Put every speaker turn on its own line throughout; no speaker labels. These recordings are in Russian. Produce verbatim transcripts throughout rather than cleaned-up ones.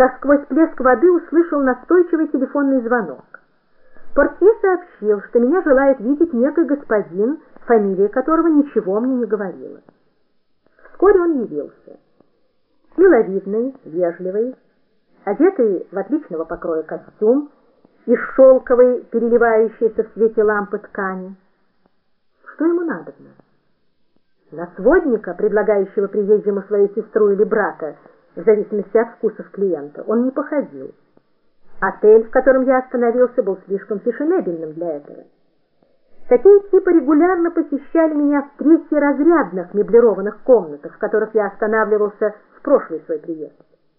как сквозь плеск воды услышал настойчивый телефонный звонок. Портье сообщил, что меня желает видеть некий господин, фамилия которого ничего мне не говорила. Вскоре он явился. Миловидный, вежливый, одетый в отличного покроя костюм из шелковой, переливающейся в свете лампы ткани. Что ему надобно? На сводника, предлагающего приезжему свою сестру или брата, в зависимости от вкусов клиента, он не походил. Отель, в котором я остановился, был слишком фешенебельным для этого. Такие типы регулярно посещали меня в третьеразрядных меблированных комнатах, в которых я останавливался в прошлый свой приезд.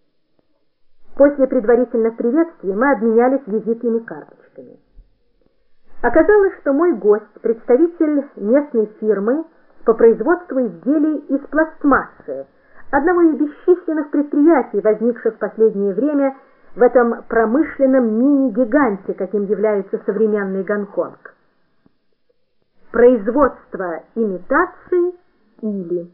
После предварительных приветствий мы обменялись визитными карточками. Оказалось, что мой гость, представитель местной фирмы по производству изделий из пластмассы, одного из бесчисленных предприятий, возникших в последнее время в этом промышленном мини-гиганте, каким является современный Гонконг. Производство имитаций или.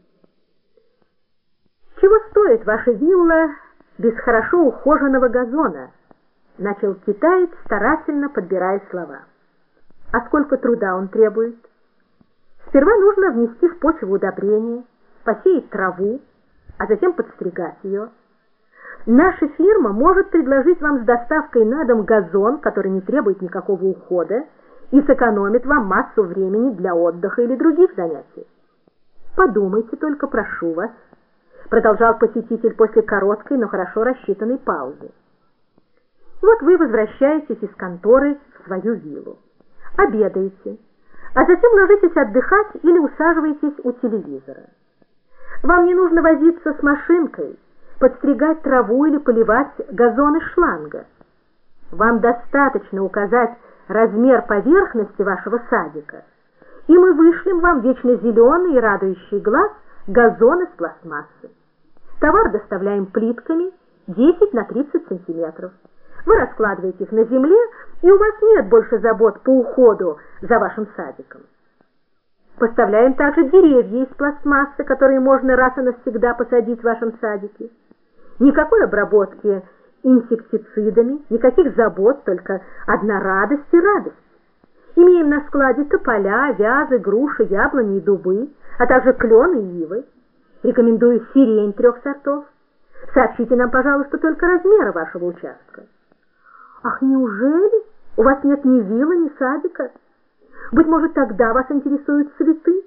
«Чего стоит ваша вилла без хорошо ухоженного газона?» — начал китаец, старательно подбирая слова. «А сколько труда он требует? Сперва нужно внести в почву удобрения, посеять траву, а затем подстригать ее. Наша фирма может предложить вам с доставкой на дом газон, который не требует никакого ухода, и сэкономит вам массу времени для отдыха или других занятий. Подумайте только, прошу вас», — продолжал посетитель после короткой, но хорошо рассчитанной паузы. «Вот вы возвращаетесь из конторы в свою виллу, обедаете, а затем ложитесь отдыхать или усаживаетесь у телевизора. Вам не нужно возиться с машинкой, подстригать траву или поливать газон из шланга. Вам достаточно указать размер поверхности вашего садика, и мы вышлем вам вечно зеленый и радующий глаз газон из пластмассы. Товар доставляем плитками десять на тридцать сантиметров. Вы раскладываете их на земле, и у вас нет больше забот по уходу за вашим садиком. Поставляем также деревья из пластмассы, которые можно раз и навсегда посадить в вашем садике. Никакой обработки инсектицидами, никаких забот, только одна радость и радость. Имеем на складе тополя, вязы, груши, яблони и дубы, а также клен и ивы. Рекомендую сирень трех сортов. Сообщите нам, пожалуйста, только размеры вашего участка. Ах, неужели у вас нет ни виллы, ни садика? Быть может, тогда вас интересуют цветы?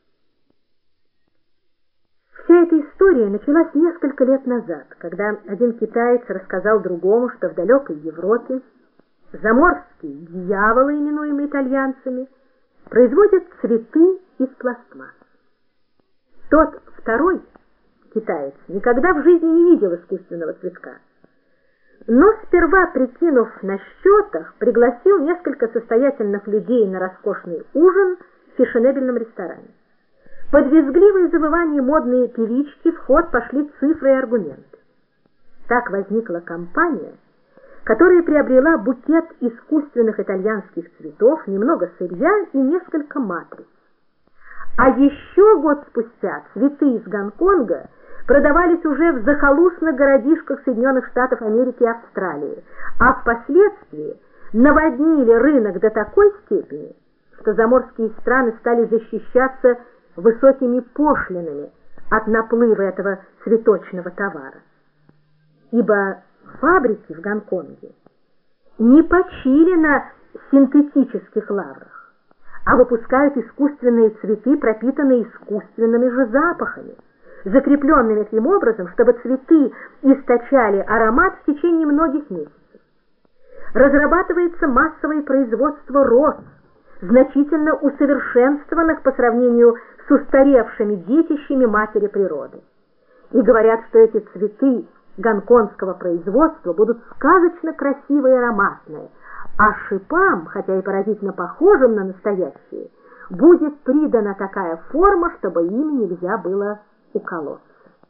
Вся эта история началась несколько лет назад, когда один китаец рассказал другому, что в далекой Европе заморские дьяволы, именуемые итальянцами, производят цветы из пластмасс. Тот второй китаец никогда в жизни не видел искусственного цветка, но сперва, прикинув на счетах, пригласил несколько состоятельных людей на роскошный ужин в фешенебельном ресторане. Под визгливое завывание модные певички в ход пошли цифры и аргументы. Так возникла компания, которая приобрела букет искусственных итальянских цветов, немного сырья и несколько матриц. А еще год спустя цветы из Гонконга продавались уже в захолустных городишках Соединенных Штатов Америки и Австралии, а впоследствии наводнили рынок до такой степени, что заморские страны стали защищаться высокими пошлинами от наплыва этого цветочного товара. Ибо фабрики в Гонконге не почили на синтетических лаврах, а выпускают искусственные цветы, пропитанные искусственными же запахами, закрепленными таким образом, чтобы цветы источали аромат в течение многих месяцев. Разрабатывается массовое производство роз, значительно усовершенствованных по сравнению с устаревшими детищами матери природы. И говорят, что эти цветы гонконгского производства будут сказочно красивые и ароматные, а шипам, хотя и поразительно похожим на настоящие, будет придана такая форма, чтобы ими нельзя было уколоться.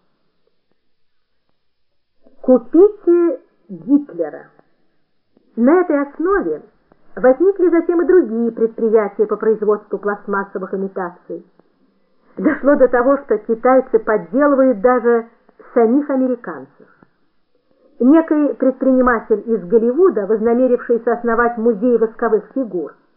Купите Гитлера. На этой основе возникли затем и другие предприятия по производству пластмассовых имитаций. Дошло до того, что китайцы подделывают даже самих американцев. Некий предприниматель из Голливуда, вознамерившийся основать музей восковых фигур,